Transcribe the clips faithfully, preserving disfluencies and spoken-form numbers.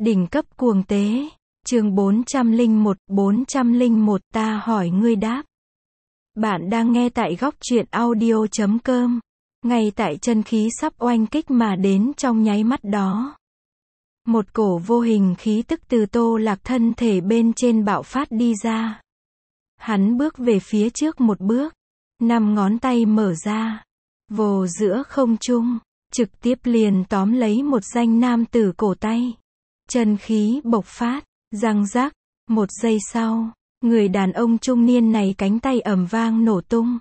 Đỉnh cấp cuồng tế. Chương bốn trăm lẻ một, bốn trăm lẻ một ta hỏi ngươi đáp. Bạn đang nghe tại góc truyện audio chấm com. Ngay tại chân khí sắp oanh kích mà đến trong nháy mắt đó. Một cổ vô hình khí tức từ Tô Lạc thân thể bên trên bạo phát đi ra. Hắn bước về phía trước một bước. Năm ngón tay mở ra. Vồ giữa không trung. Trực tiếp liền tóm lấy một danh nam tử cổ tay. Chân khí bộc phát. Răng rắc. Một giây sau. Người đàn ông trung niên này cánh tay ầm vang nổ tung.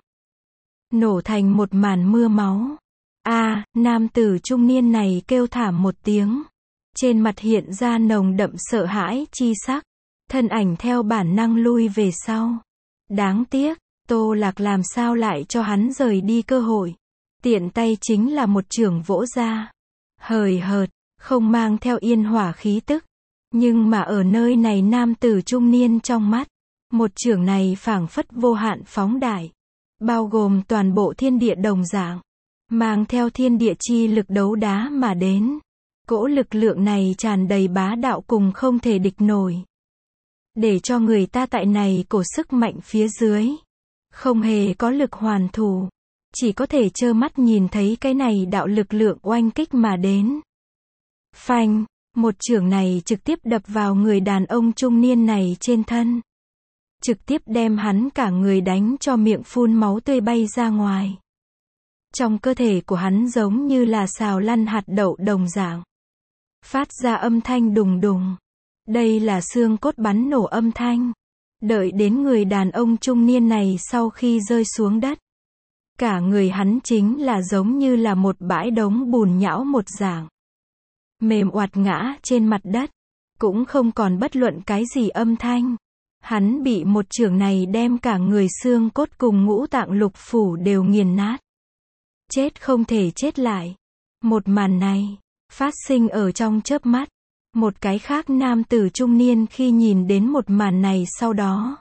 Nổ thành một màn mưa máu. A, nam tử trung niên này kêu thảm một tiếng. Trên mặt hiện ra nồng đậm sợ hãi chi sắc. Thân ảnh theo bản năng lui về sau. Đáng tiếc, Tô Lạc làm sao lại cho hắn rời đi cơ hội. Tiện tay chính là một chưởng vỗ ra. Hời hợt, không mang theo yên hỏa khí tức. Nhưng mà ở nơi này nam tử trung niên trong mắt. Một chưởng này phảng phất vô hạn phóng đại. Bao gồm toàn bộ thiên địa đồng dạng. Mang theo thiên địa chi lực đấu đá mà đến. Cỗ lực lượng này tràn đầy bá đạo cùng không thể địch nổi. Để cho người ta tại này cổ sức mạnh phía dưới. Không hề có lực hoàn thủ. Chỉ có thể trơ mắt nhìn thấy cái này đạo lực lượng oanh kích mà đến. Phanh, một chưởng này trực tiếp đập vào người đàn ông trung niên này trên thân. Trực tiếp đem hắn cả người đánh cho miệng phun máu tươi bay ra ngoài. Trong cơ thể của hắn giống như là xào lăn hạt đậu đồng dạng. Phát ra âm thanh đùng đùng. Đây là xương cốt bắn nổ âm thanh. Đợi đến người đàn ông trung niên này sau khi rơi xuống đất. Cả người hắn chính là giống như là một bãi đống bùn nhão một dạng. Mềm oạt ngã trên mặt đất. Cũng không còn bất luận cái gì âm thanh. Hắn bị một chưởng này đem cả người xương cốt cùng ngũ tạng lục phủ đều nghiền nát. Chết không thể chết lại. Một màn này, phát sinh ở trong chớp mắt. Một cái khác nam tử trung niên khi nhìn đến một màn này sau đó.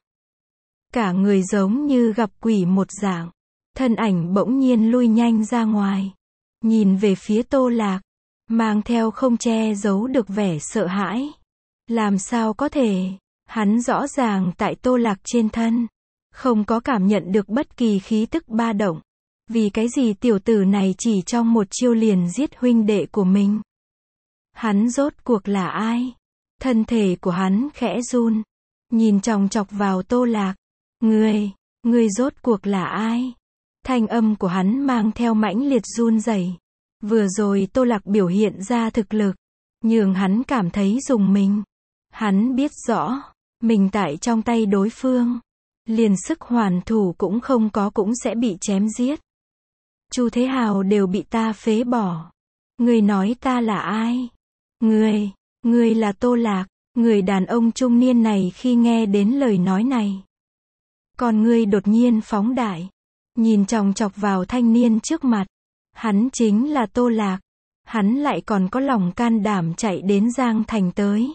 Cả người giống như gặp quỷ một dạng. Thân ảnh bỗng nhiên lui nhanh ra ngoài. Nhìn về phía Tô Lạc. Mang theo không che giấu được vẻ sợ hãi. Làm sao có thể. Hắn rõ ràng tại Tô Lạc trên thân. Không có cảm nhận được bất kỳ khí tức ba động. Vì cái gì tiểu tử này chỉ trong một chiêu liền giết huynh đệ của mình. Hắn rốt cuộc là ai? Thân thể của hắn khẽ run. Nhìn chòng chọc vào Tô Lạc. Ngươi, ngươi rốt cuộc là ai? Thanh âm của hắn mang theo mãnh liệt run rẩy. Vừa rồi Tô Lạc biểu hiện ra thực lực. Nhường hắn cảm thấy rùng mình. Hắn biết rõ. Mình tại trong tay đối phương. Liền sức hoàn thủ cũng không có cũng sẽ bị chém giết. Chu Thế Hào đều bị ta phế bỏ. Ngươi nói ta là ai? Ngươi, ngươi là Tô Lạc. Người đàn ông trung niên này khi nghe đến lời nói này. Còn ngươi đột nhiên phóng đại. Nhìn chòng chọc vào thanh niên trước mặt. Hắn chính là Tô Lạc. Hắn lại còn có lòng can đảm chạy đến Giang Thành tới.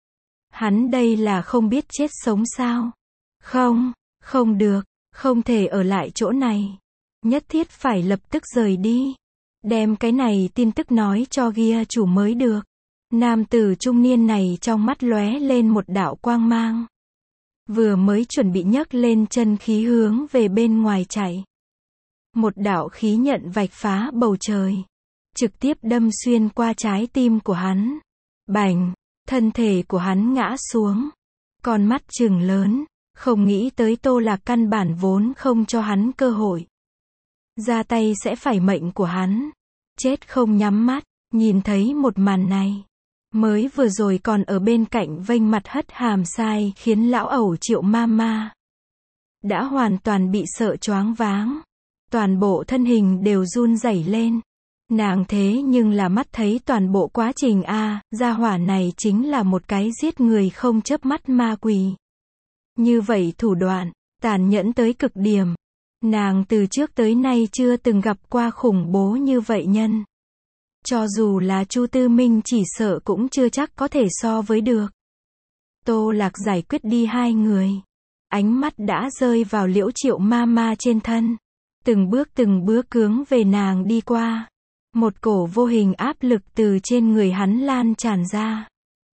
Hắn đây là không biết chết sống sao? Không, không được, không thể ở lại chỗ này. Nhất thiết phải lập tức rời đi. Đem cái này tin tức nói cho Gia chủ mới được. Nam tử trung niên này trong mắt lóe lên một đạo quang mang. Vừa mới chuẩn bị nhấc lên chân khí hướng về bên ngoài chạy. Một đạo khí nhận vạch phá bầu trời. Trực tiếp đâm xuyên qua trái tim của hắn. Bành, thân thể của hắn ngã xuống. Con mắt trừng lớn. Không nghĩ tới Tô Lạc căn bản vốn không cho hắn cơ hội. Ra tay sẽ phải mệnh của hắn. Chết không nhắm mắt. Nhìn thấy một màn này. Mới vừa rồi còn ở bên cạnh vênh mặt hất hàm sai khiến lão ẩu Triệu ma ma. Đã hoàn toàn bị sợ choáng váng. Toàn bộ thân hình đều run rẩy lên. Nàng thế nhưng là mắt thấy toàn bộ quá trình a, gia hỏa này chính là một cái giết người không chớp mắt ma quỷ. Như vậy thủ đoạn, tàn nhẫn tới cực điểm. Nàng từ trước tới nay chưa từng gặp qua khủng bố như vậy nhân. Cho dù là Chu Tư Minh chỉ sợ cũng chưa chắc có thể so với được. Tô Lạc giải quyết đi hai người. Ánh mắt đã rơi vào Liễu Triệu ma ma trên thân. Từng bước từng bước hướng về nàng đi qua. Một cổ vô hình áp lực từ trên người hắn lan tràn ra.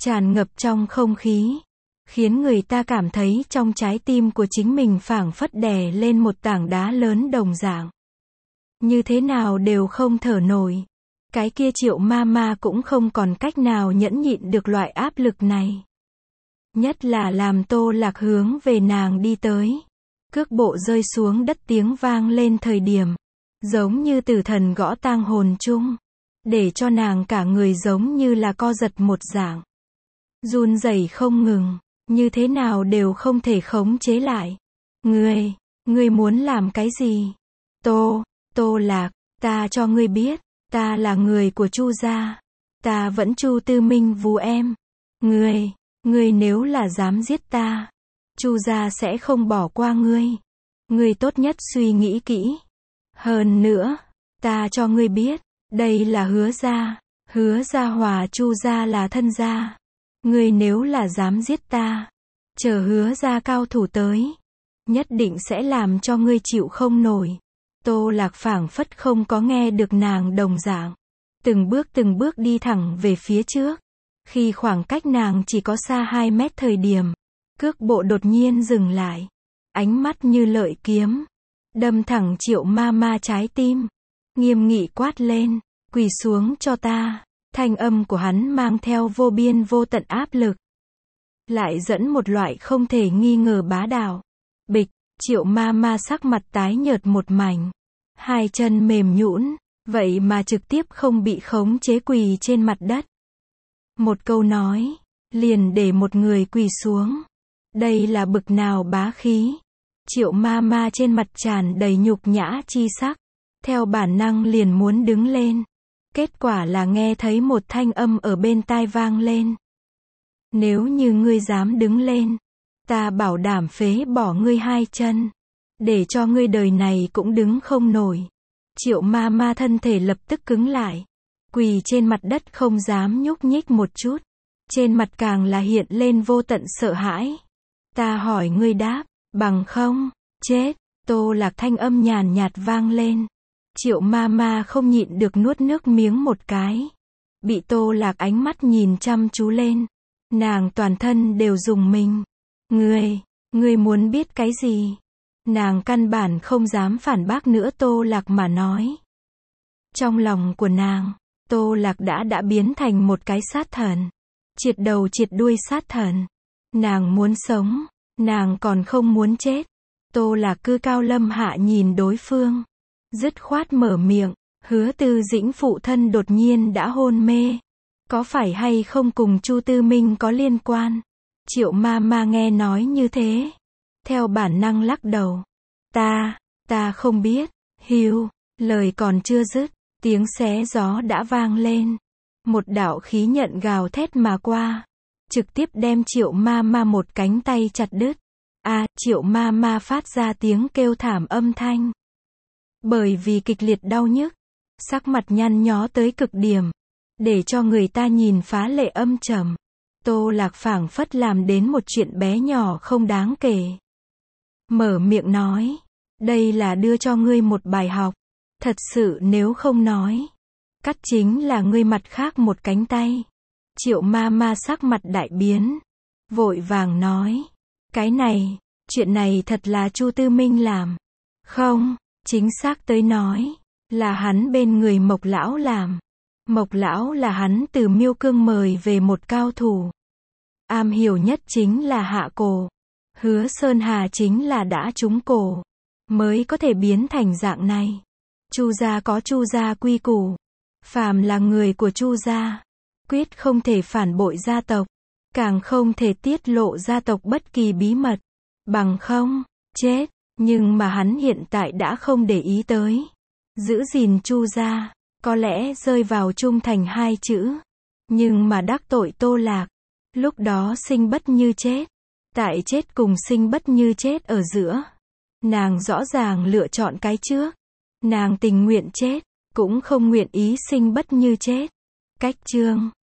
tràn ngập trong không khí, khiến người ta cảm thấy trong trái tim của chính mình phảng phất đè lên một tảng đá lớn đồng dạng. Như thế nào đều không thở nổi. Cái kia Triệu ma ma cũng không còn cách nào nhẫn nhịn được loại áp lực này. Nhất là làm Tô Lạc hướng về nàng đi tới. Cước bộ rơi xuống đất tiếng vang lên thời điểm. Giống như tử thần gõ tang hồn chung. Để cho nàng cả người giống như là co giật một dạng. Run rẩy không ngừng. Như thế nào đều không thể khống chế lại. Ngươi, ngươi muốn làm cái gì? Tô, Tô Lạc, ta cho ngươi biết. Ta là người của Chu gia. Ta vẫn Chu Tư Minh vú em. Ngươi, ngươi nếu là dám giết ta, Chu gia sẽ không bỏ qua ngươi. Ngươi tốt nhất suy nghĩ kỹ. Hơn nữa, ta cho ngươi biết, đây là Hứa gia. Hứa gia hòa Chu gia là thân gia. Ngươi nếu là dám giết ta, chờ Hứa gia cao thủ tới, nhất định sẽ làm cho ngươi chịu không nổi. Tô Lạc phảng phất không có nghe được nàng đồng dạng. Từng bước từng bước đi thẳng về phía trước. Khi khoảng cách nàng chỉ có xa hai mét thời điểm, cước bộ đột nhiên dừng lại. Ánh mắt như lợi kiếm. Đâm thẳng Triệu ma ma trái tim. Nghiêm nghị quát lên. Quỳ xuống cho ta. Thanh âm của hắn mang theo vô biên vô tận áp lực. Lại dẫn một loại không thể nghi ngờ bá đạo. Bịch. Triệu ma ma sắc mặt tái nhợt một mảnh. Hai chân mềm nhũn, vậy mà trực tiếp không bị khống chế quỳ trên mặt đất. Một câu nói, liền để một người quỳ xuống. Đây là bực nào bá khí. Triệu ma ma trên mặt tràn đầy nhục nhã chi sắc. Theo bản năng liền muốn đứng lên. Kết quả là nghe thấy một thanh âm ở bên tai vang lên. Nếu như ngươi dám đứng lên, ta bảo đảm phế bỏ ngươi hai chân. Để cho ngươi đời này cũng đứng không nổi. Triệu ma ma thân thể lập tức cứng lại. Quỳ trên mặt đất không dám nhúc nhích một chút. Trên mặt càng là hiện lên vô tận sợ hãi. Ta hỏi ngươi đáp, bằng không, chết. Tô Lạc thanh âm nhàn nhạt vang lên. Triệu ma ma không nhịn được nuốt nước miếng một cái. Bị Tô Lạc ánh mắt nhìn chăm chú lên. Nàng toàn thân đều rùng mình. Ngươi, ngươi muốn biết cái gì? Nàng căn bản không dám phản bác nữa Tô Lạc mà nói. Trong lòng của nàng, Tô Lạc đã đã biến thành một cái sát thần. Triệt đầu triệt đuôi sát thần. Nàng muốn sống, nàng còn không muốn chết. Tô Lạc cư cao lâm hạ nhìn đối phương. Dứt khoát mở miệng, Hứa Tư Dĩnh phụ thân đột nhiên đã hôn mê. Có phải hay không cùng Chu Tư Minh có liên quan? Triệu ma ma nghe nói như thế. Theo bản năng lắc đầu. Ta, ta không biết. Hiu, lời còn chưa dứt, tiếng xé gió đã vang lên. Một đạo khí nhận gào thét mà qua. Trực tiếp đem Triệu ma ma một cánh tay chặt đứt. A, à, Triệu ma ma phát ra tiếng kêu thảm âm thanh. Bởi vì kịch liệt đau nhức, sắc mặt nhăn nhó tới cực điểm. Để cho người ta nhìn phá lệ âm trầm. Tô Lạc phảng phất làm đến một chuyện bé nhỏ không đáng kể. Mở miệng nói, đây là đưa cho ngươi một bài học. Thật sự nếu không nói, cắt chính là ngươi mặt khác một cánh tay. Triệu ma ma sắc mặt đại biến. Vội vàng nói, cái này, chuyện này thật là Chu Tư Minh làm. Không, chính xác tới nói, là hắn bên người Mộc lão làm. Mộc lão là hắn từ Miêu Cương mời về một cao thủ. Am hiểu nhất chính là hạ cổ. Hứa Sơn Hà chính là đã trúng cổ, mới có thể biến thành dạng này. Chu gia có Chu gia quy củ. Phàm là người của Chu gia, quyết không thể phản bội gia tộc. Càng không thể tiết lộ gia tộc bất kỳ bí mật. Bằng không, chết. Nhưng mà hắn hiện tại đã không để ý tới. Giữ gìn Chu gia, có lẽ rơi vào trung thành hai chữ. Nhưng mà đắc tội Tô Lạc, lúc đó sinh bất như chết. Tại chết cùng sinh bất như chết ở giữa. Nàng rõ ràng lựa chọn cái trước. Nàng tình nguyện chết, cũng không nguyện ý sinh bất như chết. Cách chương